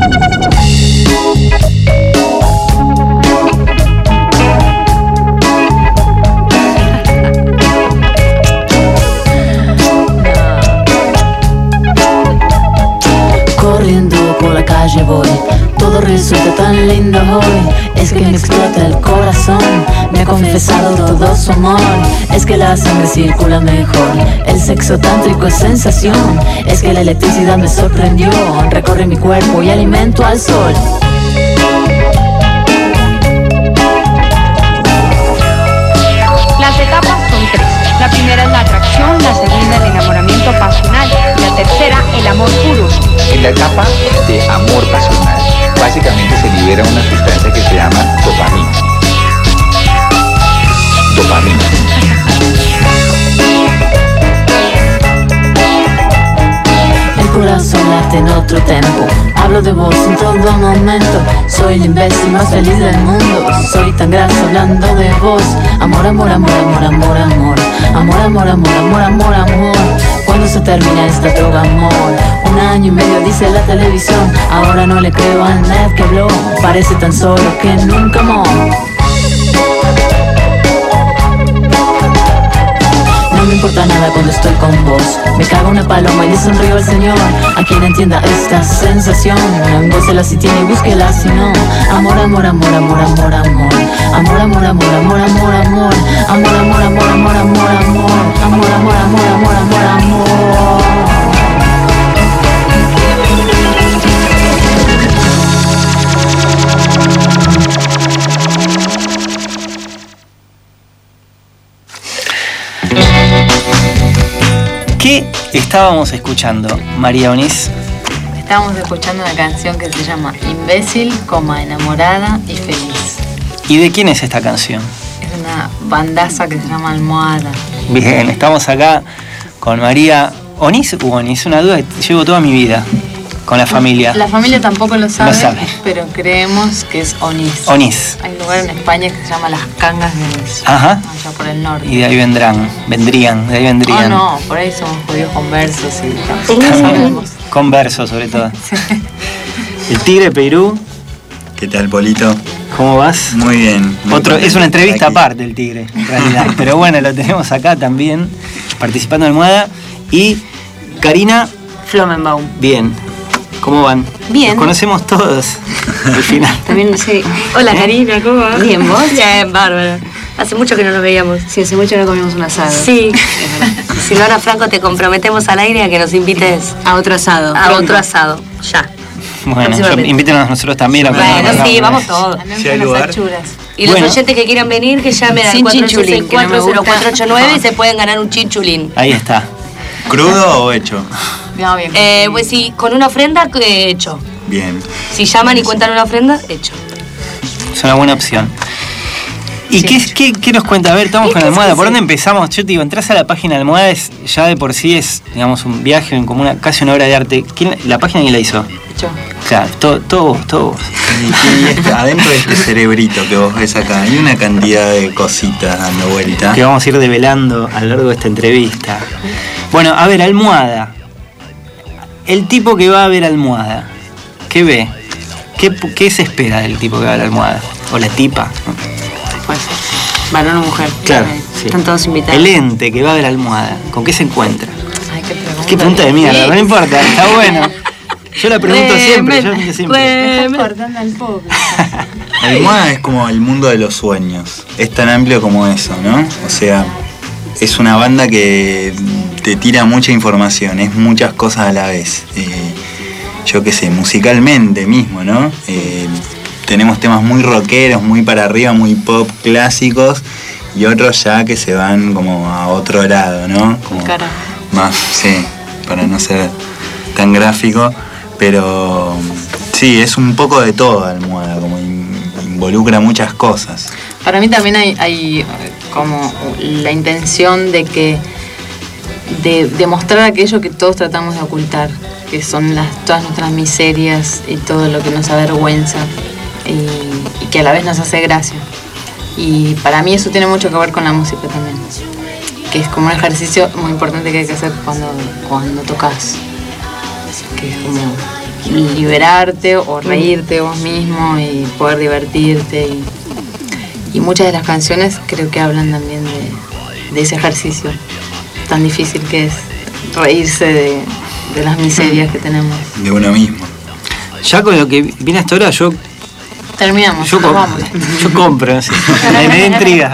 Corriendo por la calle voy, todo resulta tan lindo hoy. Es que me explota el corazón, me ha confesado todo su amor. Es que la sangre circula mejor, el sexo tántrico es sensación. Es que la electricidad me sorprendió, recorre mi cuerpo y alimento al sol. Las etapas son tres. La primera es la atracción, la segunda el enamoramiento pasional, la tercera el amor puro. En la etapa de amor pasional, básicamente se libera una sustancia que se llama dopamina. Dopamina. El corazón late en otro tempo, hablo de vos en todo momento. Soy el imbécil más feliz del mundo, soy tan graso hablando de vos. Amor, amor, amor, amor, amor, amor. Amor, amor, amor, amor, amor, amor. Cuando se termina esta droga, amor? 1 año y medio dice la televisión. Ahora no le creo a nadie que habló, parece tan solo que nunca amó. No me importa nada cuando estoy con vos, me cago una paloma y le sonrío al Señor. A quien entienda esta sensación, gócela si tiene y búsquela si no. Amor, amor, amor, amor, amor, amor. Amor, amor, amor, amor, amor, amor. Amor, amor, amor, amor, amor, amor. Amor, amor, amor, amor, amor, amor. ¿Qué estábamos escuchando, María Onís? Estábamos escuchando una canción que se llama Imbécil, enamorada y feliz. ¿Y de quién es esta canción? Es una bandaza que se llama Almohada. Bien, estamos acá con María Onís u Onís, una duda que llevo toda mi vida con la familia. La familia tampoco lo sabe, No sabe. pero creemos que es Onís. Onís. Hay un lugar en España que se llama Las Cangas de Onís. Ajá. Allá por el norte. Y de ahí vendrían. Oh, no, por ahí somos judíos conversos y no sabemos. Converso, sobre todo. El Tigre Perú. ¿Qué tal, Polito? ¿Cómo vas? Muy bien. Es una entrevista aparte el Tigre, en realidad. Pero bueno, lo tenemos acá también, participando en Almohada. Y Karina Flomenbaum. Bien. ¿Cómo van? Bien. Los conocemos todos al final. También, sí. Hola, Karina, ¿cómo vas? Bien, ¿vos? Bien, bárbaro. Hace mucho que no nos veíamos. Sí, hace mucho que no comimos un asado. Sí. Si no, Ana Franco, te comprometemos al aire a que nos invites a otro asado. A otro asado, ya. Bueno, invítenos a nosotros también. Bueno, sí, vamos todos. Si hay lugar. Y los oyentes que quieran venir, que llamen al 464-0489 y se pueden ganar un chinchulín. Ahí está. ¿Crudo o hecho? No, bien. Pues sí, con una ofrenda, hecho. Bien. Si llaman y cuentan una ofrenda, hecho. Es una buena opción. ¿Y sí. ¿Qué nos cuenta? A ver, estamos con Almohada. ¿Por dónde empezamos? Yo te digo, entras a la página de Almohada, ya de por sí es, digamos, un viaje en como casi una obra de arte. ¿La página quién la hizo? Yo. Claro, todo vos. Y adentro de este cerebrito que vos ves acá, hay una cantidad de cositas dando vuelta. Que vamos a ir develando a lo largo de esta entrevista. Bueno, a ver, Almohada. El tipo que va a ver Almohada, ¿qué ve? ¿Qué se espera del tipo que va a ver Almohada? O la tipa. Pues, varón o mujer. Claro, sí. Están todos invitados. El ente que va a ver Almohada, ¿con qué se encuentra? Ay, qué pregunta de mierda, no importa, está bueno. Yo la pregunto siempre, Está cortando al poco. Almohada es como el mundo de los sueños. Es tan amplio como eso, ¿no? O sea, es una banda que te tira mucha información, es muchas cosas a la vez. Yo qué sé, musicalmente mismo, ¿no? Tenemos temas muy rockeros, muy para arriba, muy pop clásicos, y otros ya que se van como a otro lado, ¿no? Como más, sí, para no ser tan gráfico, pero sí, es un poco de todo Almohada, como involucra muchas cosas. Para mí también hay como la intención de demostrar aquello que todos tratamos de ocultar, que son todas nuestras miserias y todo lo que nos avergüenza y que a la vez nos hace gracia. Y para mí eso tiene mucho que ver con la música también, que es como un ejercicio muy importante que hay que hacer cuando tocas. cosas, que es como liberarte o reírte vos mismo y poder divertirte. Y muchas de las canciones creo que hablan también de ese ejercicio tan difícil que es reírse de las miserias que tenemos. De uno mismo. Ya con lo que viene hasta ahora, yo terminamos. Yo compro, no sé, me da intriga.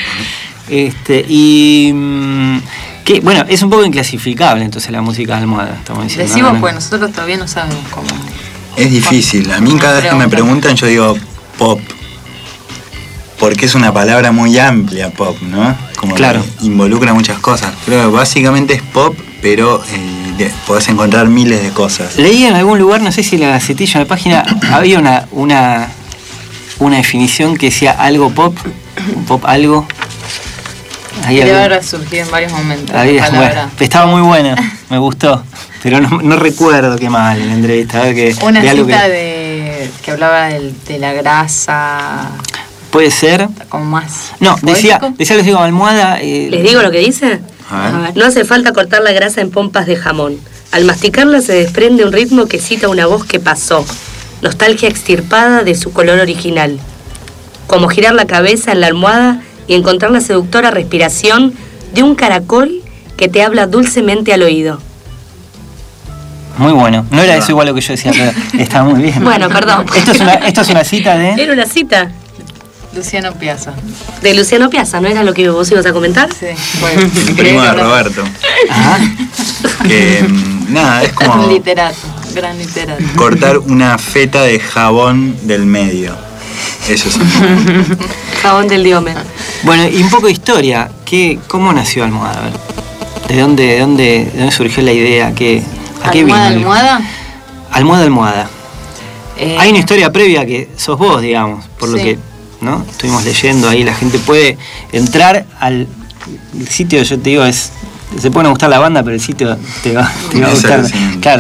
Que, bueno, es un poco inclasificable entonces la música de Almohada, estamos diciendo. Decimos, ¿no? Pues nosotros todavía no sabemos cómo. Es difícil. A mí cada vez que me preguntan yo digo pop. Porque es una palabra muy amplia, pop, ¿no? Como claro. Que involucra muchas cosas. Pero básicamente es pop, pero podés encontrar miles de cosas. Leí en algún lugar, no sé si en la Gacetilla, en la página, había una definición que decía algo pop, pop algo. Debe haber surgido en varios momentos. Bueno, estaba muy buena, me gustó, pero no recuerdo qué mal en la entrevista. Una cita que hablaba de la grasa. Puede ser. Como más. No, decía que digo Almohada. ¿Les digo lo que dice? A ver. No hace falta cortar la grasa en pompas de jamón. Al masticarla se desprende un ritmo que cita una voz que pasó. Nostalgia extirpada de su color original. Como girar la cabeza en la almohada y encontrar la seductora respiración de un caracol que te habla dulcemente al oído. Muy bueno. No era eso igual lo que yo decía, pero estaba muy bien. Bueno, perdón. Esto es una cita de... Era una cita. Luciano Piazza. De Luciano Piazza, ¿no era lo que vos ibas a comentar? Sí. Primo de Roberto. Ajá. Que nada, es como... Un literato, gran literato. Cortar una feta de jabón del medio. Eso es. Jabón del diome. Bueno, y un poco de historia. ¿Cómo nació Almohada? A ver, ¿De dónde surgió la idea? ¿A qué vino? ¿Almohada? Almohada. Hay una historia previa que sos vos, digamos, por lo que ¿no? Estuvimos leyendo ahí. La gente puede entrar al sitio, yo te digo, se puede no gustar la banda, pero el sitio te va a gustar. Claro.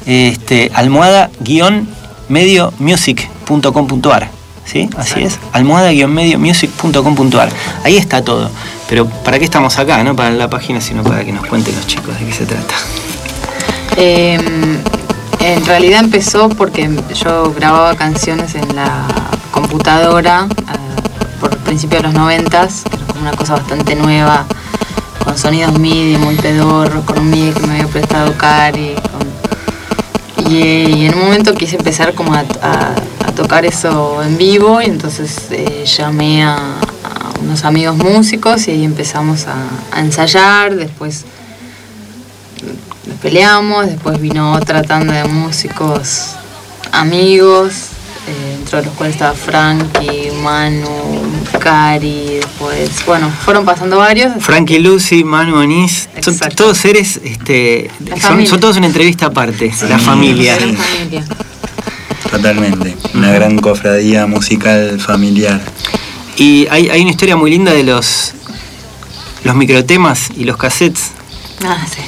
Almohada-mediomusic.com.ar. ¿Sí? Así es. Almohada-mediomusic.com.ar. Ahí está todo. Pero ¿para qué estamos acá? No para la página, sino para que nos cuenten los chicos de qué se trata. En realidad empezó porque yo grababa canciones en la computadora por principio de los 90s, que era como una cosa bastante nueva, con sonidos MIDI muy pedorro, con un MIDI que me había prestado Cari. Y en un momento quise empezar como a tocar eso en vivo, y entonces llamé a unos amigos músicos y ahí empezamos a ensayar. Después nos peleamos, después vino otra tanda de músicos amigos, dentro de los cuales estaba Frankie, Manu, Cari, después, bueno, fueron pasando varios. Frankie, Lucy, Manu, Anís, son todos seres, son todos una entrevista aparte, la familia. La familia. Totalmente, una gran cofradía musical familiar. Y hay una historia muy linda de los microtemas y los cassettes. Ah, sí.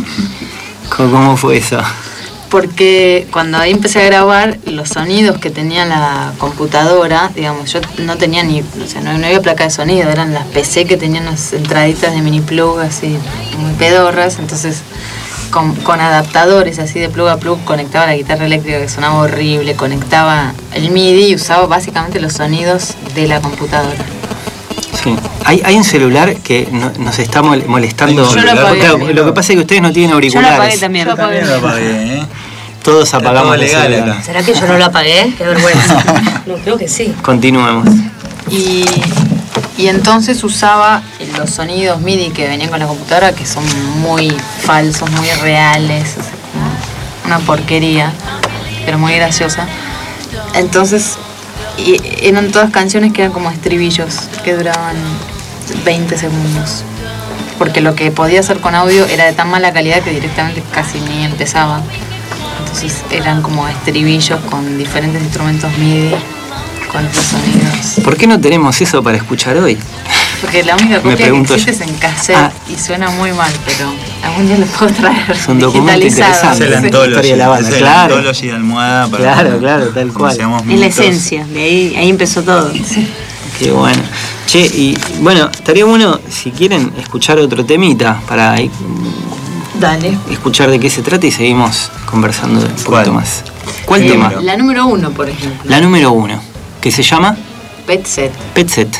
¿Cómo fue eso? Porque cuando ahí empecé a grabar, los sonidos que tenía la computadora, digamos, yo no tenía no había placa de sonido, eran las PC que tenían las entraditas de mini plug así, muy pedorras, entonces con adaptadores así de plug a plug conectaba la guitarra eléctrica que sonaba horrible, conectaba el MIDI y usaba básicamente los sonidos de la computadora. Sí. Hay un celular que nos está molestando. Yo lo apagué. Claro, lo que pasa es que ustedes no tienen auriculares. Yo lo apagué también. Yo también lo apagué, Todos apagamos el legal celular. acá. ¿Será que yo no lo apagué? Qué vergüenza. No, creo que sí. Continuemos. Y entonces usaba los sonidos MIDI que venían con la computadora, que son muy falsos, muy reales, una porquería, pero muy graciosa. Entonces eran todas canciones que eran como estribillos, que duraban 20 segundos. Porque lo que podía hacer con audio era de tan mala calidad que directamente casi ni empezaba. Entonces eran como estribillos con diferentes instrumentos MIDI, con estos sonidos. ¿Por qué no tenemos eso para escuchar hoy? Porque la única copia que existe es en cassette y suena muy mal, pero algún día lo puedo traer. Es un documento interesante. Es el Anthology, de Anthology de Almohada. Claro, tal cual. Es la esencia, de ahí empezó todo. Sí. Qué bueno. Che, y bueno, estaría bueno, si quieren, escuchar otro temita para Dale. escuchar de qué se trata y seguimos conversando un poquito ¿Cuál? más. ¿Cuál Sí, tema? La número 1, por ejemplo. La número 1, que se llama Pet Set. Pet Set.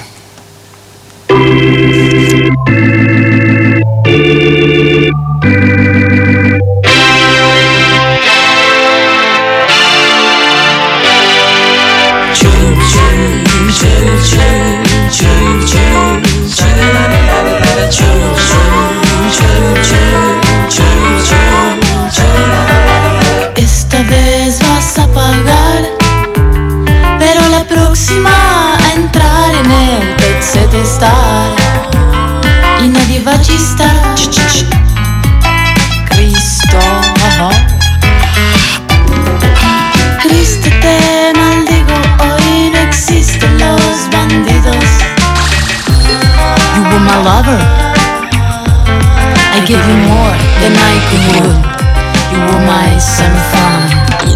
Esta vez vas a pagar, pero la próxima a entrar en el Pet Set estar y nadie va a chistar. Cristo, Cristo te maldigo, hoy no existen los bandidos. You were my lover, I gave you more than I could. You were my sunfine.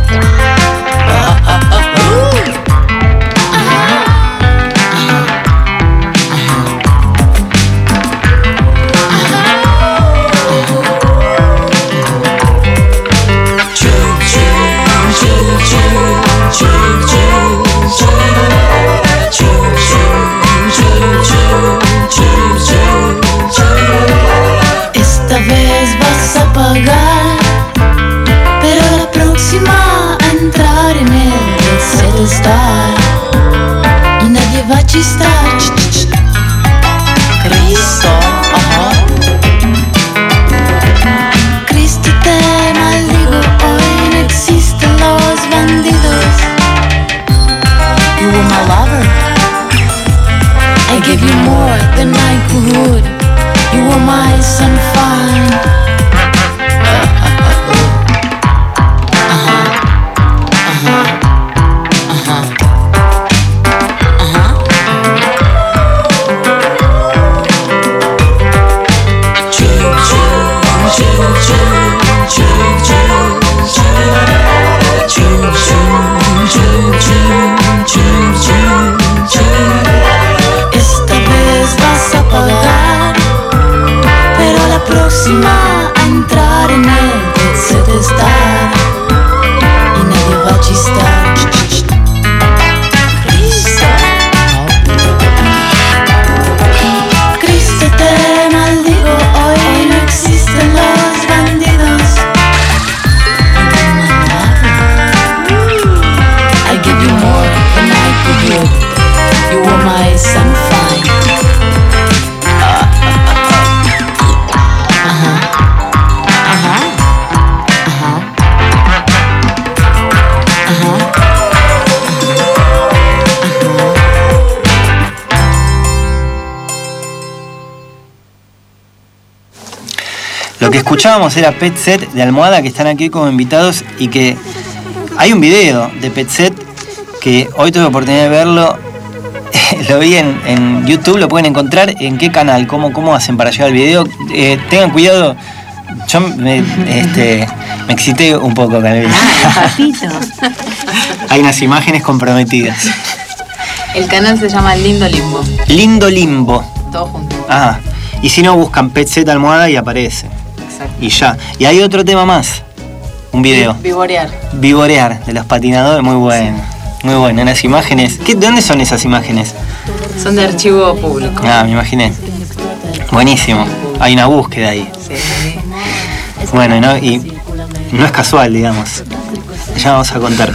Esta vez vas a pagar, pero la próxima a entrar en el set estar y nadie va a chistar. Cristo, Cristo te maldigo, hoy no existen los bandidos. You were my lover, I gave you more than I could. You were my sunfine. Esta vez vas a pagar, pero la próxima a entrar en el Pet Set estar y nadie va a chistar. Cristo, Cristo te maldigo, hoy no existen los bandidos. I give you more than I could give. You were my sunfine. Lo que escuchábamos era Pet Set de Almohada, que están aquí como invitados, y que hay un video de Pet Set que hoy tuve la oportunidad de verlo. Lo vi en YouTube, lo pueden encontrar. ¿En qué canal? ¿Cómo hacen para llegar al video? Tengan cuidado. Yo me excité un poco con el video. Hay unas imágenes comprometidas. El canal se llama Lindo Limbo. Lindo Limbo. Todo junto. Ah, y si no, buscan Pet Set Almohada y aparece. Exacto. Y ya. Y hay otro tema más. Un video. Vivorear. Vivorear, de los patinadores, muy bueno. Muy bueno, unas imágenes. ¿De dónde son esas imágenes? Son de archivo público. Ah, me imaginé. Buenísimo. Hay una búsqueda ahí. Sí. Bueno, ¿no? Y no es casual, digamos. Ya vamos a contar.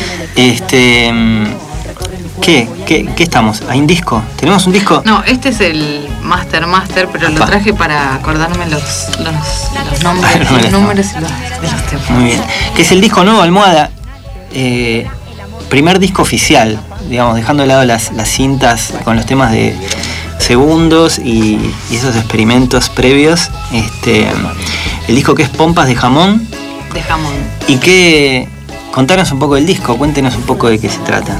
¿Qué estamos? ¿Hay un disco? ¿Tenemos un disco? No, este es el Master, pero lo traje para acordarme los nombres, los números y de los temas. Muy bien. ¿Qué es el disco nuevo, Almohada? Primer disco oficial, digamos, dejando de lado las cintas con los temas de segundos y esos experimentos previos. El disco que es Pompas de Jamón. De jamón. Y que... Contanos un poco del disco, cuéntenos un poco de qué se trata.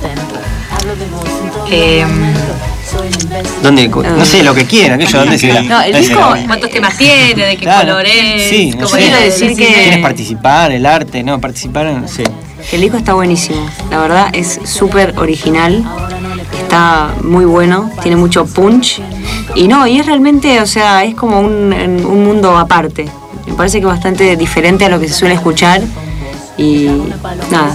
¿Dónde? No sé, lo que quieran, ¿dónde se No, el disco, ¿cuántos temas tiene? ¿De qué color es? Sí, no como sé. quiero decir que... ¿Quieres participar? ¿El arte? No, participar, no sé. El disco está buenísimo, la verdad es súper original, está muy bueno, tiene mucho punch y es realmente, o sea, es como un mundo aparte. Me parece que es bastante diferente a lo que se suele escuchar. Y nada,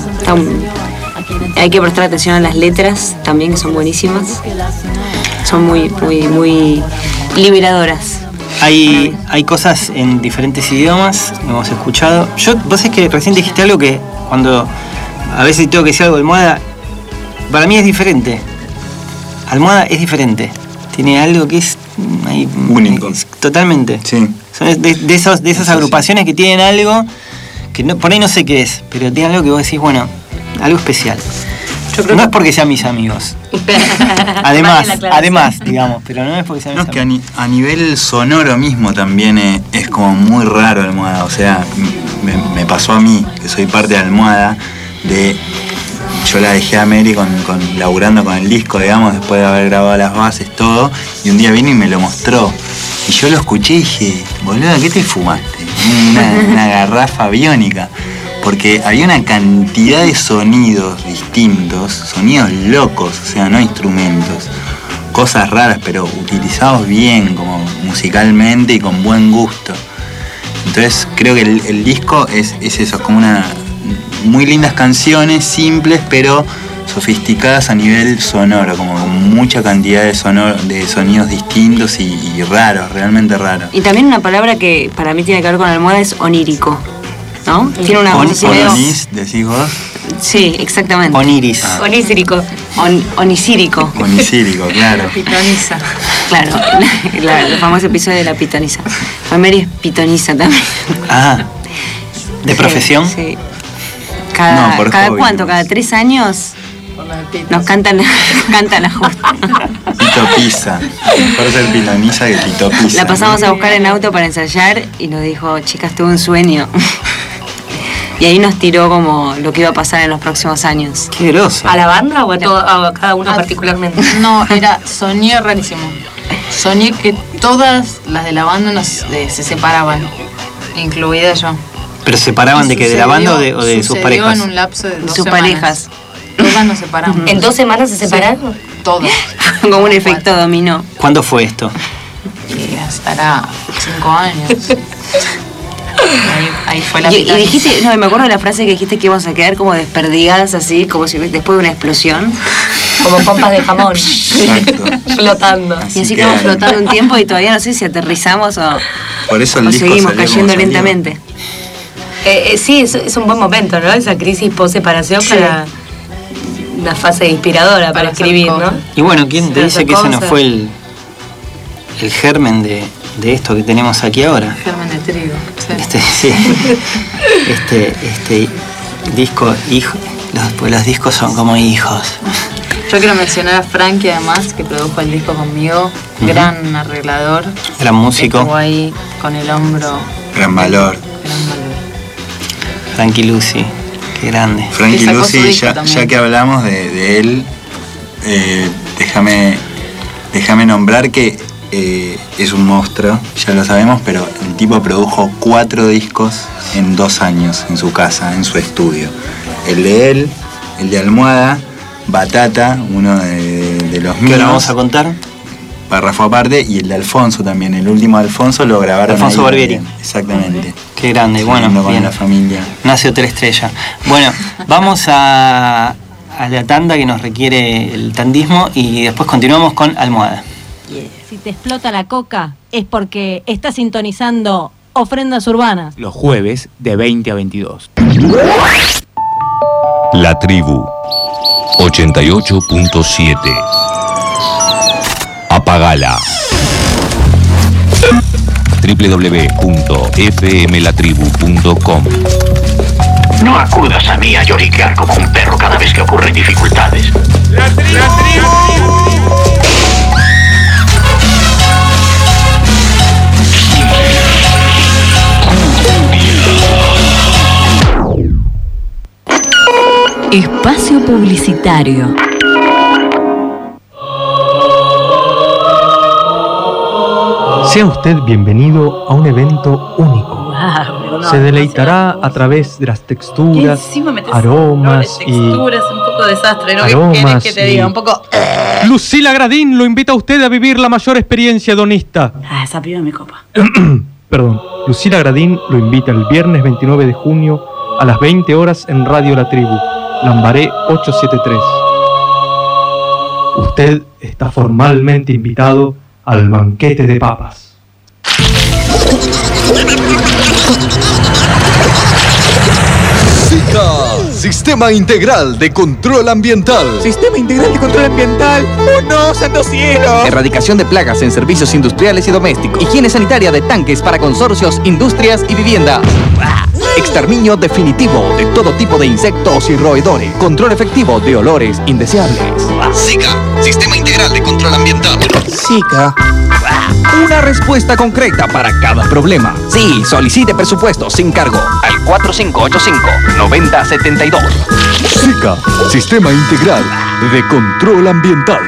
hay que prestar atención a las letras también, que son buenísimas. Son muy, muy, muy liberadoras. Hay cosas en diferentes idiomas, hemos escuchado. Vos sabés que recién dijiste algo que cuando a veces tengo que decir algo de Almohada, para mí es diferente. Almohada es diferente. Tiene algo que es único. Totalmente. Sí. Son de esas agrupaciones que tienen algo que por ahí no sé qué es, pero tienen algo que vos decís, bueno, algo especial. No es porque sean mis amigos. además, digamos, pero no es porque sean mis amigos. Que a nivel sonoro mismo también es como muy raro Almohada. O sea, me pasó a mí, que soy parte de Almohada, yo la dejé a Mary laburando con el disco, digamos, después de haber grabado las bases, todo, y un día vino y me lo mostró. Y yo lo escuché y dije, boludo, ¿qué te fumaste? Una garrafa biónica. Porque había una cantidad de sonidos distintos, sonidos locos, o sea, no instrumentos. Cosas raras, pero utilizados bien, como musicalmente y con buen gusto. Entonces creo que el disco es eso, es como muy lindas canciones, simples, pero sofisticadas a nivel sonoro, como con mucha cantidad de sonidos distintos y raros, realmente raros. Y también una palabra que para mí tiene que ver con Almohada es onírico, ¿no? Tiene una ¿Onis, decís vos? Sí, exactamente. Oniris. Onírico. Onisírico. Onisírico, claro. Pitoniza. Claro, el famoso episodio de la pitoniza. Mary es pitoniza también. Ah, ¿de profesión? Sí. Cada cuánto, cada 3 años nos cantan la justa. Tito Pisa. Por ser pitoniza que Tito Pisa. La pasamos a buscar en auto para ensayar y nos dijo, chicas, tuve un sueño. Y ahí nos tiró como lo que iba a pasar en los próximos años. Qué groso. ¿A la banda o a cada uno particularmente? No, soñé rarísimo. Soñé que todas las de la banda se separaban, incluida yo. ¿Pero se separaban de qué? ¿De la banda o de sus parejas? En un lapso de 2 sus semanas. parejas. Todas nos separamos. ¿En 2 semanas se separaron? Sí, todas. Como un efecto dominó. ¿Cuándo fue esto? Estará 5 años. Ahí fue la y dijiste, no, me acuerdo de la frase que dijiste que íbamos a quedar como desperdigadas así, como si después de una explosión. Como pompas de jamón. Exacto. Flotando. Y así quedamos flotando un tiempo y todavía no sé si aterrizamos o por eso el disco seguimos salió cayendo como lentamente. Sí, es un buen momento, ¿no? Esa crisis post-separación para una fase inspiradora para escribir, ¿no? Y bueno, ¿quién te dice que ese no fue el germen de esto que tenemos aquí ahora? Germen de trigo. Sí. Este disco, hijo, los discos son como hijos. Yo quiero mencionar a Frankie, además, que produjo el disco conmigo. Gran arreglador. Gran músico. Estuvo ahí con el hombro. Gran valor. Frankie Lucy, qué grande. Frankie Lucy, ya que hablamos de él, déjame nombrar que es un monstruo, ya lo sabemos, pero el tipo produjo 4 discos en 2 años en su casa, en su estudio. El de él, el de Almohada, Batata, uno de los míos. ¿Qué ahora vamos a contar? Párrafo aparte, y el de Alfonso también. El último de Alfonso lo grabaron Alfonso Barbieri. Exactamente. Qué grande, bueno, con bien. La familia. Nace Hotel Estrella. Bueno, vamos a la tanda que nos requiere el tandismo y después continuamos con Almohada. Si te explota la coca es porque estás sintonizando Ofrendas Urbanas. Los jueves de 20 a 22. La Tribu 88.7. Apagala. www.fmlatribu.com. No acudas a mí a lloriquear como un perro cada vez que ocurren dificultades. ¡La tribu! Espacio publicitario. Sea usted bienvenido a un evento único. Se deleitará a través de las texturas, aromas y... texturas, un poco desastre, ¿no? Aromas ¿Qué querés que te diga? Un poco... Lucila Gradín lo invita a usted a vivir la mayor experiencia hedonista. Esa piba me copa. Lucila Gradín lo invita el viernes 29 de junio a las 20 horas en Radio La Tribu, Lambaré 873. Usted está formalmente invitado al banquete de papas. SICA, Sistema Integral de Control Ambiental. ¿Sistema Integral de Control Ambiental? ¡Oh no, santo cielo! Erradicación de plagas en servicios industriales y domésticos. Higiene sanitaria de tanques para consorcios, industrias y vivienda. Exterminio definitivo de todo tipo de insectos y roedores. Control efectivo de olores indeseables. SICA, Sistema Integral de Control Ambiental. SICA. Una respuesta concreta para cada problema. Sí, solicite presupuesto sin cargo al 4585-9072. SICA, Sistema Integral de Control Ambiental.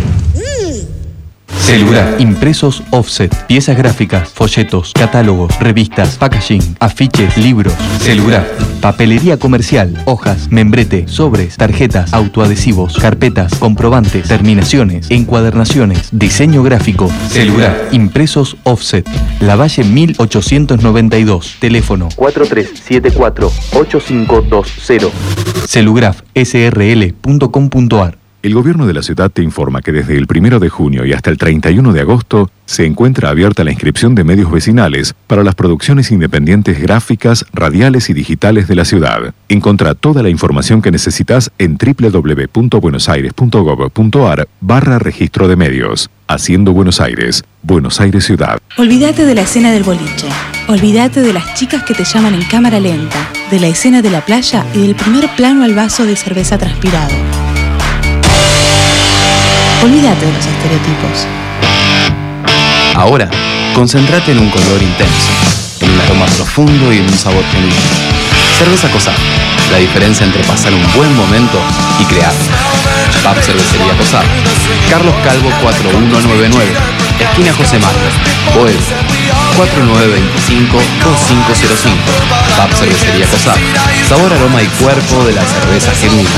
Celugraf, impresos offset, piezas gráficas, folletos, catálogos, revistas, packaging, afiches, libros. Celugraf, papelería comercial, hojas, membrete, sobres, tarjetas, autoadhesivos, carpetas, comprobantes, terminaciones, encuadernaciones, diseño gráfico. Celugraf, impresos offset, Lavalle 1892, teléfono 4374-8520. Celugrafsrl.com.ar. El gobierno de la ciudad te informa que desde el 1 de junio y hasta el 31 de agosto se encuentra abierta la inscripción de medios vecinales para las producciones independientes gráficas, radiales y digitales de la ciudad. Encontrá toda la información que necesitas en www.buenosaires.gov.ar/registro de medios. Haciendo Buenos Aires, Buenos Aires Ciudad. Olvídate de la escena del boliche. Olvídate de las chicas que te llaman en cámara lenta, de la escena de la playa y del primer plano al vaso de cerveza transpirado. Olvídate de los estereotipos. Ahora, concéntrate en un color intenso, en un aroma profundo y en un sabor genuino. Cerveza Cosab, la diferencia entre pasar un buen momento y crear. Pub Cervecería Cosab, Carlos Calvo 4199, esquina José Marcos, Boel 4925-2505. Pub Cervecería Cosab, sabor, aroma y cuerpo de la cerveza genuina.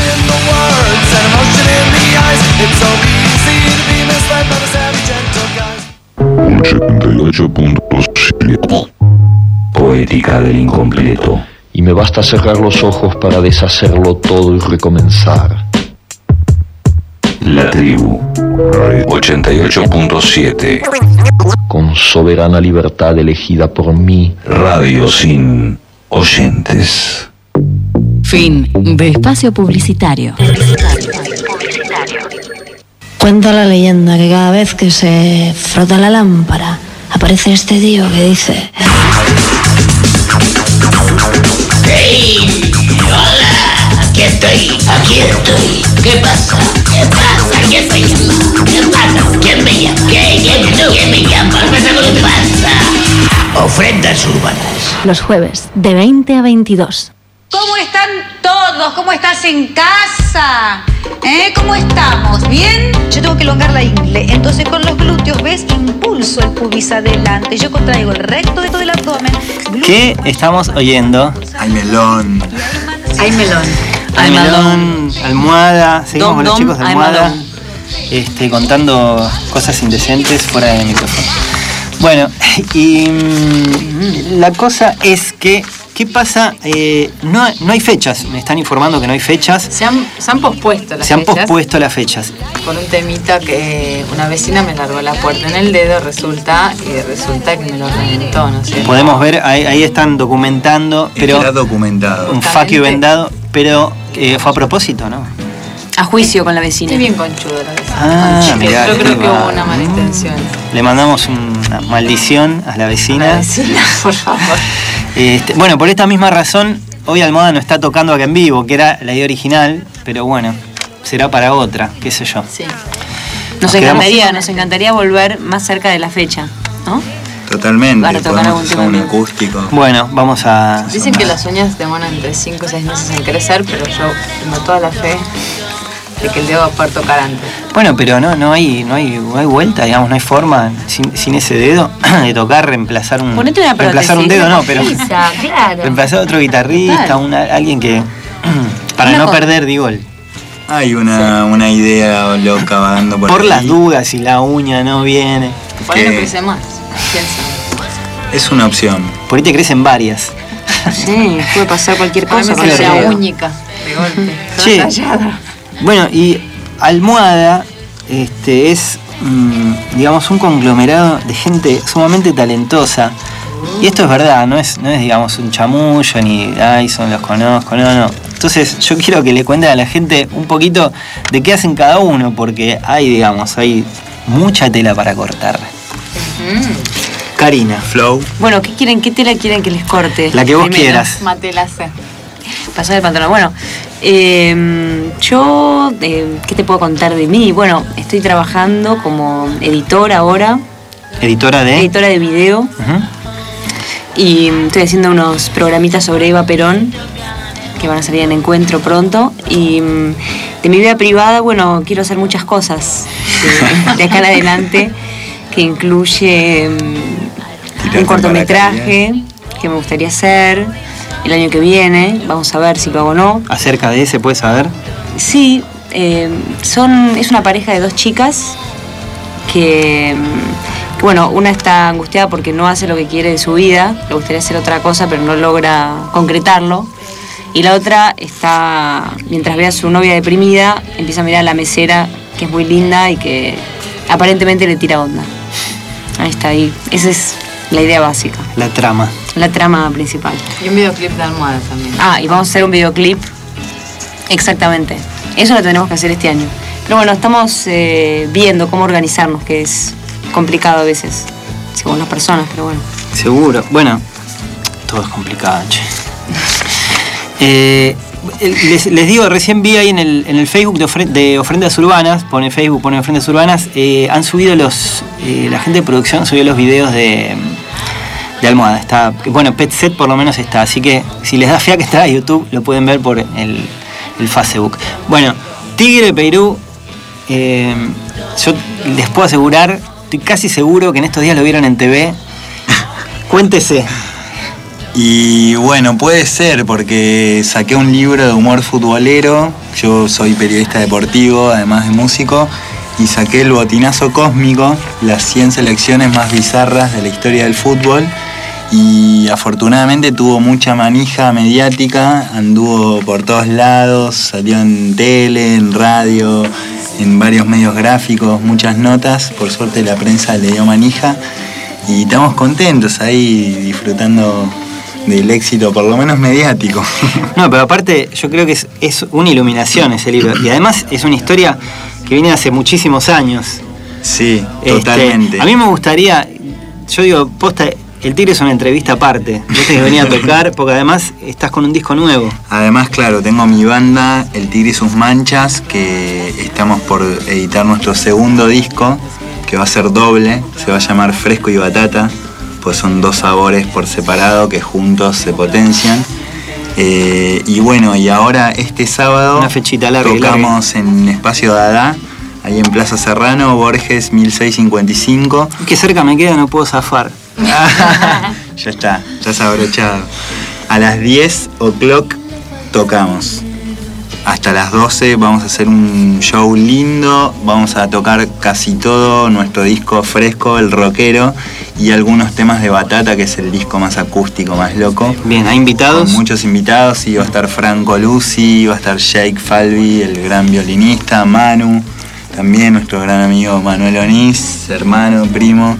78.7 Poética del incompleto. Y me basta cerrar los ojos para deshacerlo todo y recomenzar. La Tribu 88.7. Con soberana libertad elegida por mí. Radio sin oyentes. Fin de espacio publicitario. Cuenta la leyenda que cada vez que se frota la lámpara aparece este tío que dice: ¡Hey! ¡Hola! Aquí estoy. ¿Qué pasa? ¿Quién me llama? ¿Qué pasa? ¿Quién me llama? ¿Quién me llama? ¿Qué pasa? Ofrendas urbanas. Los jueves, de 20 a 22. ¿Cómo están todos? ¿Cómo estás en casa? ¿Cómo estamos? ¿Bien? Yo tengo que elongar la ingle, entonces con los glúteos, ¿ves? Impulso el pubis adelante. Yo contraigo el recto de todo el abdomen. ¿Qué estamos oyendo? Hay melón. Hay melón. Hay melón, almohada. Seguimos con los chicos de almohada. Contando cosas indecentes fuera del micrófono. Bueno, y la cosa es que ¿qué pasa? No hay fechas, me están informando que no hay fechas. Se han pospuesto las fechas. Se han pospuesto las fechas. Por un temita que una vecina me largó la puerta en el dedo, resulta que me lo reventó, no sé. Podemos ver, ahí están documentando, pero... Está documentado. Un faquio vendado, pero fue a propósito, ¿no? A juicio con la vecina. Es bien conchuda la vecina. Mirá, yo creo que hubo una mala intención. Le mandamos una maldición a la vecina. A la vecina, por favor. Bueno, por esta misma razón, hoy Almohada no está tocando acá en vivo, que era la idea original, pero bueno, será para otra, qué sé yo. Sí. Nos encantaría volver más cerca de la fecha, ¿no? Totalmente, para tocar algún tema un acústico. Bueno, vamos a... Dicen que las uñas demoran entre 5 o 6 meses en crecer, pero yo tengo toda la fe de que el dedo va a poder tocar antes. Bueno, pero no hay vuelta, digamos, no hay forma sin ese dedo de tocar, reemplazar un dedo, no, pero claro. Reemplazar a otro guitarrista, alguien que para no perder, digo, hay una idea loca vagando por las dudas si la uña no viene. Por ahí no crece más, quién sabe. Es una opción. Por ahí te crecen varias. Sí, puede pasar cualquier cosa. A mí me sale la única de golpe. Che, bueno, y Almohada es, digamos, un conglomerado de gente sumamente talentosa. Y esto es verdad, no es digamos, un chamullo, ni, son los conozco, no. Entonces yo quiero que le cuenten a la gente un poquito de qué hacen cada uno, porque hay mucha tela para cortar. Karina. Flow. Bueno, ¿qué tela quieren que les corte? La que vos quieras. Matelase. Pasar el pantalón. Bueno, yo, ¿qué te puedo contar de mí? Bueno, estoy trabajando como editora ahora. ¿Editora de? Editora de video. Y estoy haciendo unos programitas sobre Eva Perón, que van a salir en Encuentro pronto. Y de mi vida privada, bueno, quiero hacer muchas cosas de acá en adelante, que incluye un cortometraje que me gustaría hacer el año que viene. Vamos a ver si lo hago o no. ¿Acerca de ese puedes saber? Sí, es una pareja de dos chicas que bueno, una está angustiada porque no hace lo que quiere de su vida, le gustaría hacer otra cosa pero no logra concretarlo. Y la otra está, mientras ve a su novia deprimida, empieza a mirar a la mesera, que es muy linda y que aparentemente le tira onda. Ahí está, ahí. Esa es la idea básica. La trama. La trama principal. Y un videoclip de Almohada también. Y vamos a hacer un videoclip. Exactamente. Eso lo tendremos que hacer este año. Pero bueno, estamos viendo cómo organizarnos, que es complicado a veces, según las personas, pero bueno. Seguro. Bueno, todo es complicado, che. Les digo, recién vi ahí en el Facebook de Ofrendas Urbanas, pone Ofrendas Urbanas, han subido la gente de producción subió los videos de Almohada. Está, bueno, Pet Set por lo menos está, así que si les da fiaca está a YouTube, lo pueden ver por el Facebook. Bueno, Tigre Perú, yo les puedo asegurar, estoy casi seguro que en estos días lo vieron en TV. Cuéntese. Y bueno, puede ser, porque saqué un libro de humor futbolero. Yo soy periodista deportivo, además de músico, y saqué el botinazo cósmico, las 100 selecciones más bizarras de la historia del fútbol. Y afortunadamente tuvo mucha manija mediática, anduvo por todos lados, salió en tele, en radio, en varios medios gráficos, muchas notas. Por suerte la prensa le dio manija y estamos contentos ahí disfrutando del éxito, por lo menos mediático. No, pero aparte yo creo que es una iluminación ese libro, y además es una historia que viene hace muchísimos años. Sí, totalmente. A mí me gustaría, yo digo, posta, el Tigre es una entrevista aparte. Yo tengo que venir a tocar, porque además estás con un disco nuevo. Además, claro, tengo mi banda, El Tigre y sus manchas, que estamos por editar nuestro segundo disco, que va a ser doble, se va a llamar Fresco y Batata, pues son dos sabores por separado que juntos se potencian. Y bueno, y ahora este sábado una fechita larga, tocamos en Espacio Dada, ahí en Plaza Serrano, Borges 1655. Qué cerca me queda, no puedo zafar. Ya está, ya se ha abrochado. A las 10 o'clock tocamos. Hasta las 12 vamos a hacer un show lindo, vamos a tocar casi todo nuestro disco fresco, el rockero, y algunos temas de Batata, que es el disco más acústico, más loco. Bien, ¿hay invitados? Con muchos invitados, y va a estar Franco Lucy, va a estar Jake Falvey, el gran violinista, Manu, también nuestro gran amigo Manuel Onís, hermano, primo.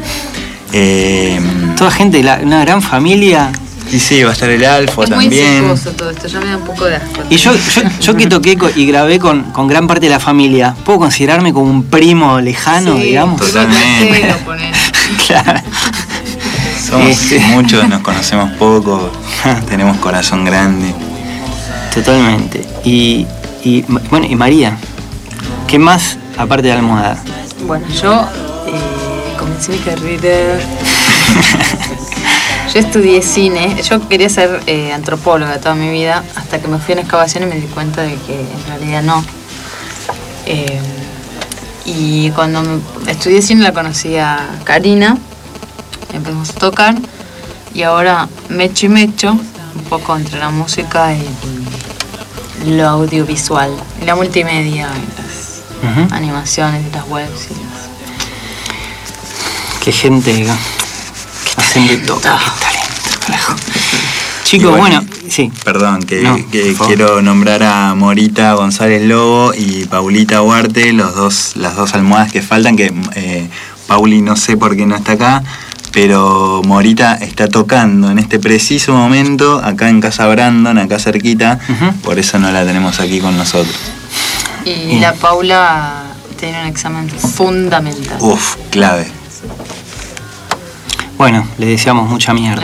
Toda gente, una gran familia. Y sí, va a estar el Alfo es también. Es muy incestuoso todo esto, ya me da un poco de asco. Y yo que toqué y grabé con gran parte de la familia, ¿puedo considerarme como un primo lejano, sí, digamos? Totalmente. Claro. Somos muchos, nos conocemos poco, tenemos corazón grande. Totalmente. Y bueno, y María, ¿qué más aparte de Almohada? Bueno, yo comencé mi carrera. Yo estudié cine, yo quería ser antropóloga toda mi vida, hasta que me fui en excavación y me di cuenta de que en realidad no. Y cuando estudié cine la conocí a Karina, empezamos a tocar, y ahora mecho y mecho, un poco entre la música y lo audiovisual, y la multimedia, y las animaciones, y las webs. Qué gente... hacen de todo. Qué talento, carajo. Chicos, bueno, sí. Perdón, quiero nombrar a Morita González Lobo y Paulita Huarte, las dos almohadas que faltan, que Pauli no sé por qué no está acá, pero Morita está tocando en este preciso momento acá en Casa Brandon, acá cerquita, por eso no la tenemos aquí con nosotros. Y la Paula tiene un examen fundamental. Uf, clave. Bueno, le deseamos mucha mierda.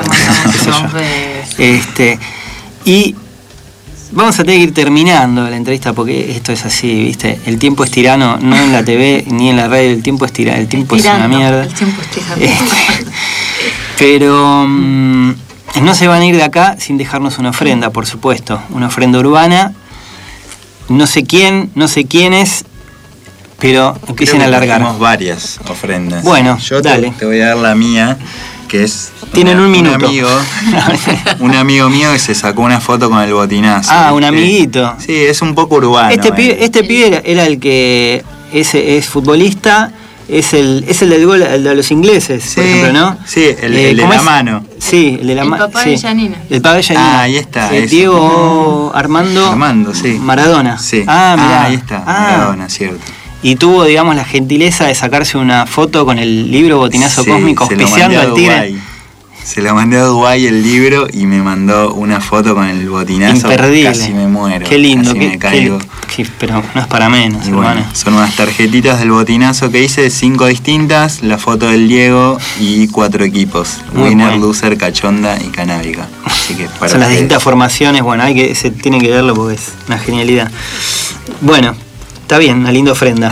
Y vamos a tener que ir terminando la entrevista porque esto es así, ¿viste? El tiempo es tirano, no en la TV ni en la radio, el tiempo es tirano, el tiempo es una mierda. El tiempo es tirano. Pero no se van a ir de acá sin dejarnos una ofrenda, por supuesto, una ofrenda urbana. No sé quiénes, pero empiecen a alargar. Tenemos varias ofrendas. Bueno, yo dale. Te voy a dar la mía, que es... Tienen un minuto. Un amigo mío que se sacó una foto con el botinazo. Ah, un amiguito. Sí, es un poco urbano. Este pibe era el que es futbolista, es el del gol, el de los ingleses, por ejemplo, ¿no? Sí, el de la mano. Sí, el de la mano. El papá de Janina. El papá de Janina. Ah, ahí está. Diego Armando sí. Maradona. Sí. Ah, mirá. Ahí está, Maradona, cierto. Y tuvo, digamos, la gentileza de sacarse una foto con el libro Botinazo Cósmico, auspiciando al Tigre. Se lo mandé a Dubái el libro y me mandó una foto con el botinazo. Imperdible. Casi me muero. Qué lindo. Casi me caigo. Pero no es para menos, hermano. Bueno, son unas tarjetitas del botinazo que hice, 5 distintas, la foto del Diego y 4 equipos. Winner, loser, cachonda y canábica. Así que son las distintas formaciones, bueno, se tiene que verlo porque es una genialidad. Bueno, está bien, una linda ofrenda.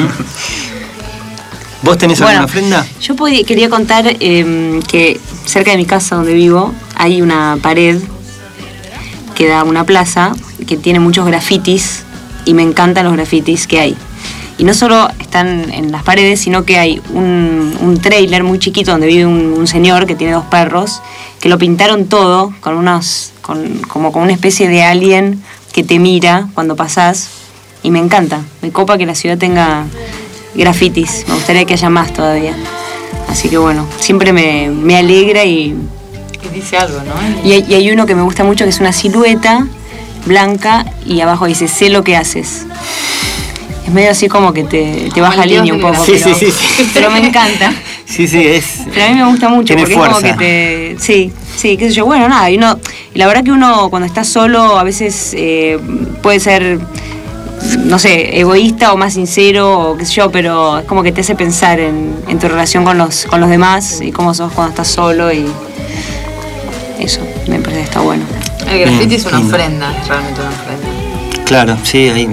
¿Vos tenés alguna ofrenda? Yo quería contar que cerca de mi casa donde vivo hay una pared que da a una plaza que tiene muchos grafitis y me encantan los grafitis que hay. Y no solo están en las paredes, sino que hay un trailer muy chiquito donde vive un señor que tiene 2 perros, que lo pintaron todo como con una especie de alien que te mira cuando pasás, y me encanta. Me copa que la ciudad tenga grafitis, me gustaría que haya más todavía. Así que bueno, siempre me alegra y dice algo, ¿no? Y hay uno que me gusta mucho que es una silueta blanca y abajo dice, sé lo que haces. Es medio así como que te baja línea un poco, pero me encanta. Sí, es. Pero a mí me gusta mucho porque fuerza. Es como que Sí, qué sé yo, bueno, nada, y la verdad que uno cuando está solo a veces puede ser, no sé, egoísta o más sincero o qué sé yo, pero es como que te hace pensar en tu relación con los demás y cómo sos cuando estás solo, y eso me parece que está bueno. El graffiti es una ofrenda, es realmente una ofrenda. Claro, sí, hay,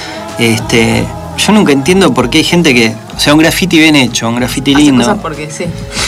yo nunca entiendo por qué hay gente que, o sea, un graffiti bien hecho, un graffiti lindo. Hace cosas porque sí.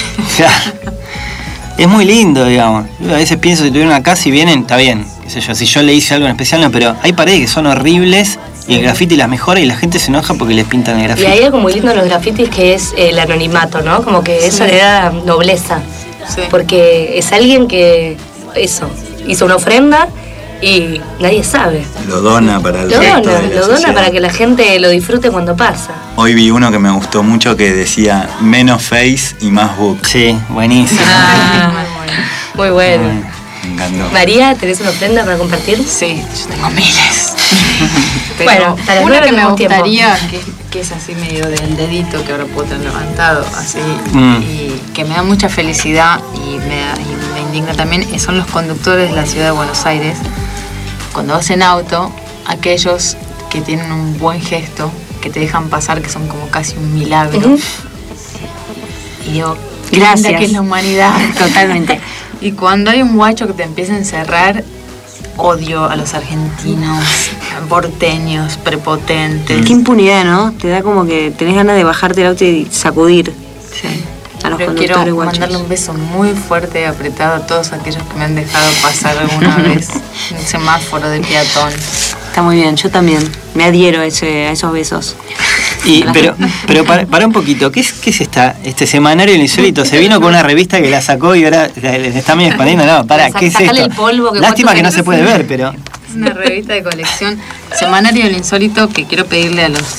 Es muy lindo, digamos. Yo a veces pienso, si tuviera una casa y vienen, está bien, qué sé yo, si yo le hice algo en especial, no, pero hay paredes que son horribles y el graffiti las mejora y la gente se enoja porque les pintan el graffiti. Y hay algo muy lindo en los grafitis que es el anonimato, ¿no? Como que eso le da nobleza. Sí. Porque es alguien que, hizo una ofrenda y nadie sabe. Lo dona para el resto de la sociedad. Para que la gente lo disfrute cuando pasa. Hoy vi uno que me gustó mucho que decía menos face y más book. Sí, buenísimo. Muy bueno. Me encantó. María, ¿tenés una ofrenda para compartir? Sí, yo tengo miles. Pero bueno, una que me gustaría, que es así medio del dedito que ahora puedo tener levantado, así, y que me da mucha felicidad y me indigna también, son los conductores de la ciudad de Buenos Aires. Cuando vas en auto, aquellos que tienen un buen gesto, que te dejan pasar, que son como casi un milagro. Y digo, gracias, que es la humanidad. Totalmente. Y cuando hay un guacho que te empieza a encerrar, odio a los argentinos, porteños, prepotentes. Qué impunidad, ¿no? Te da como que tenés ganas de bajarte el auto y sacudir. Sí. A los Pero quiero mandarle un beso muy fuerte, apretado a todos aquellos que me han dejado pasar alguna vez en un semáforo de peatón. Está muy bien, yo también me adhiero a esos besos. Pero para un poquito, ¿qué es este semanario insólito? Se vino con una revista que la sacó y ahora está medio expandiendo. No, ¿qué es esto? El polvo, que lástima que no se puede ver, pero... Es una revista de colección. Semanario del insólito, que quiero pedirle a los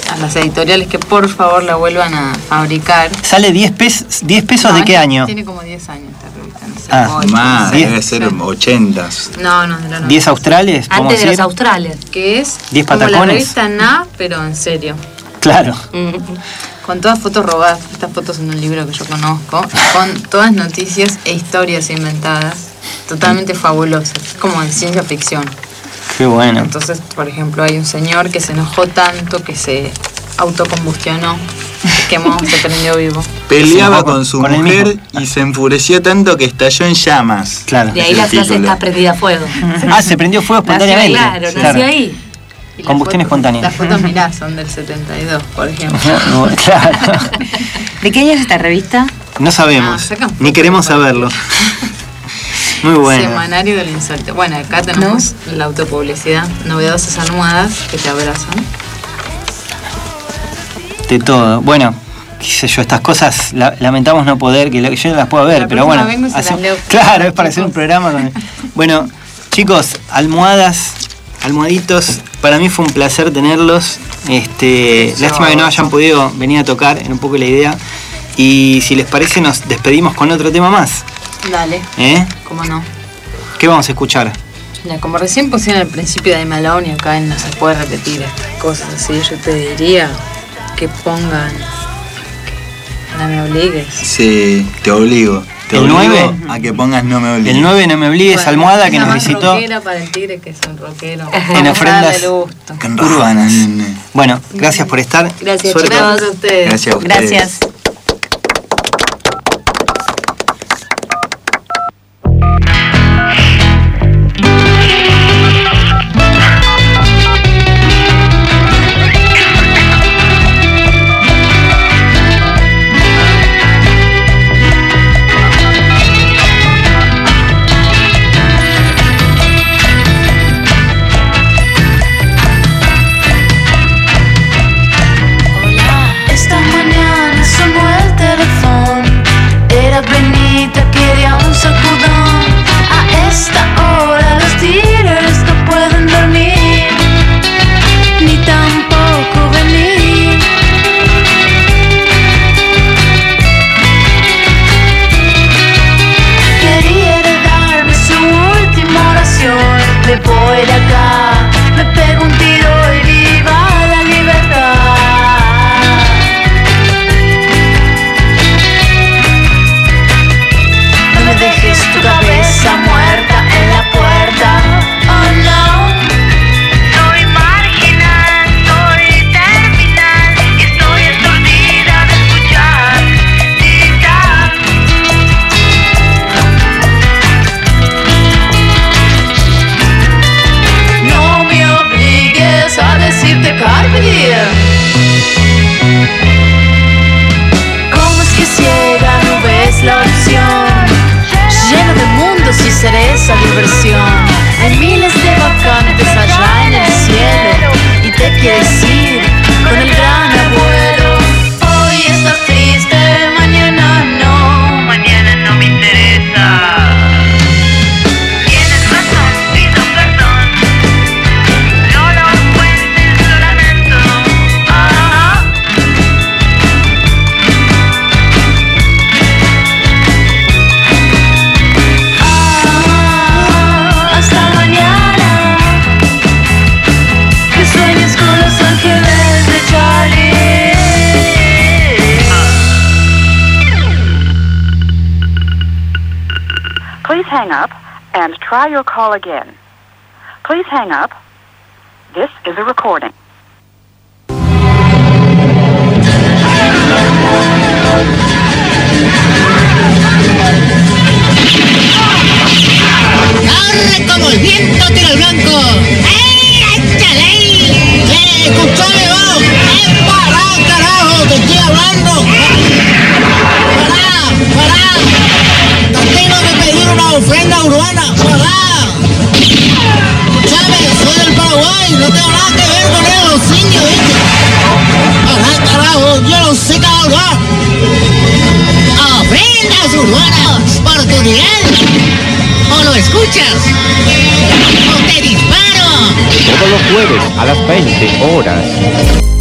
a las editoriales que por favor la vuelvan a fabricar. ¿Sale 10 pesos? ¿10 pesos de qué año? Tiene como 10 años esta revista. No sé, más, debe ser 80s. No, 10 australes, antes de los australes. Que es 10 como patacones. la revista Na, pero en serio. Claro. Con todas fotos robadas, estas fotos en un libro que yo conozco, con todas noticias e historias inventadas, totalmente fabulosas, como en ciencia ficción. Qué bueno. Entonces, por ejemplo, hay un señor que se enojó tanto que se autocombustionó, se quemó, se prendió vivo. Peleaba con su mujer y se enfureció tanto que estalló en llamas. Claro. De ahí la frase está prendida a fuego. Se prendió fuego espontáneamente. Nació ahí. Combustión espontánea. Las fotos, mirá, son del 72, por ejemplo. Claro. ¿De qué año es esta revista? No sabemos, ni queremos saberlo. Muy bueno. Semanario del Insólito. Bueno, acá tenemos la autopublicidad, novedosas almohadas que te abrazan. De todo. Bueno, qué sé yo, estas cosas lamentamos no poder, que yo no las puedo ver, pero bueno. Claro, es para hacer un programa con... Bueno, chicos, almohaditos, para mí fue un placer tenerlos. Lástima que no hayan podido venir a tocar, en un poco la idea. Y si les parece, nos despedimos con otro tema más. Dale. ¿Cómo no? ¿Qué vamos a escuchar? Ya, como recién pusieron al principio de Malone y acá no se puede repetir estas cosas así, yo te diría que pongan No me obligues. Sí, te obligo. Te ¿El obligo 9? A que pongas No me obligues. El 9, No me obligues, almohada que nos visitó. Rockera para el tigre que es un rockero. En ofrendas urbanas. Nene. Bueno, gracias por estar. Gracias, Suerte. chicos. Gracias a ustedes. Gracias a ustedes. Gracias. Esta mañana sonó el teléfono. Era Benita, quería un sacudón. A esta hora los tigres no pueden dormir, ni tampoco venir. Quería heredarme su última oración. Me voy de acá, me pego un tiro y viva la libertad. No me dejes tu cabeza muerta en la puerta. Oh no. Soy marginal, soy terminal y estoy aturdida de escuchar tic-tac. No me obligues a decirte carpe diem. ¿Cómo es que ciega no ves la opción? Lleno de mundos y cereza diversión. Hay miles de vacantes allá en el cielo y te quieres ir con el gran abuelo. Hoy estás triste, mañana no. Mañana no me interesa. Tienes razón, pido perdón. No lo cuentes, lo lamento. Hasta mañana. Que sueñes con los ángeles de Charlie. Please hang up and try your call again. Please hang up. This is a recording. ¡Corre como el viento tira al blanco! ¡Ey, échale ahí! ¡Escuchame vos! ¡Pará, carajo! ¡Te estoy hablando! ¡Pará! ¡Te tengo que pedir una ofrenda urbana! ¡Pará! ¡Escuchame! ¡Soy del Paraguay! ¡No tengo nada que ver con los indios, ¿viste? ¡Pará, carajo! ¡Yo no sé cabalgar! ¡Ofrendas urbanas! ¡Oportunidad! ¿O lo escuchas? ¡O te disparo! Todos los jueves a las 20 horas.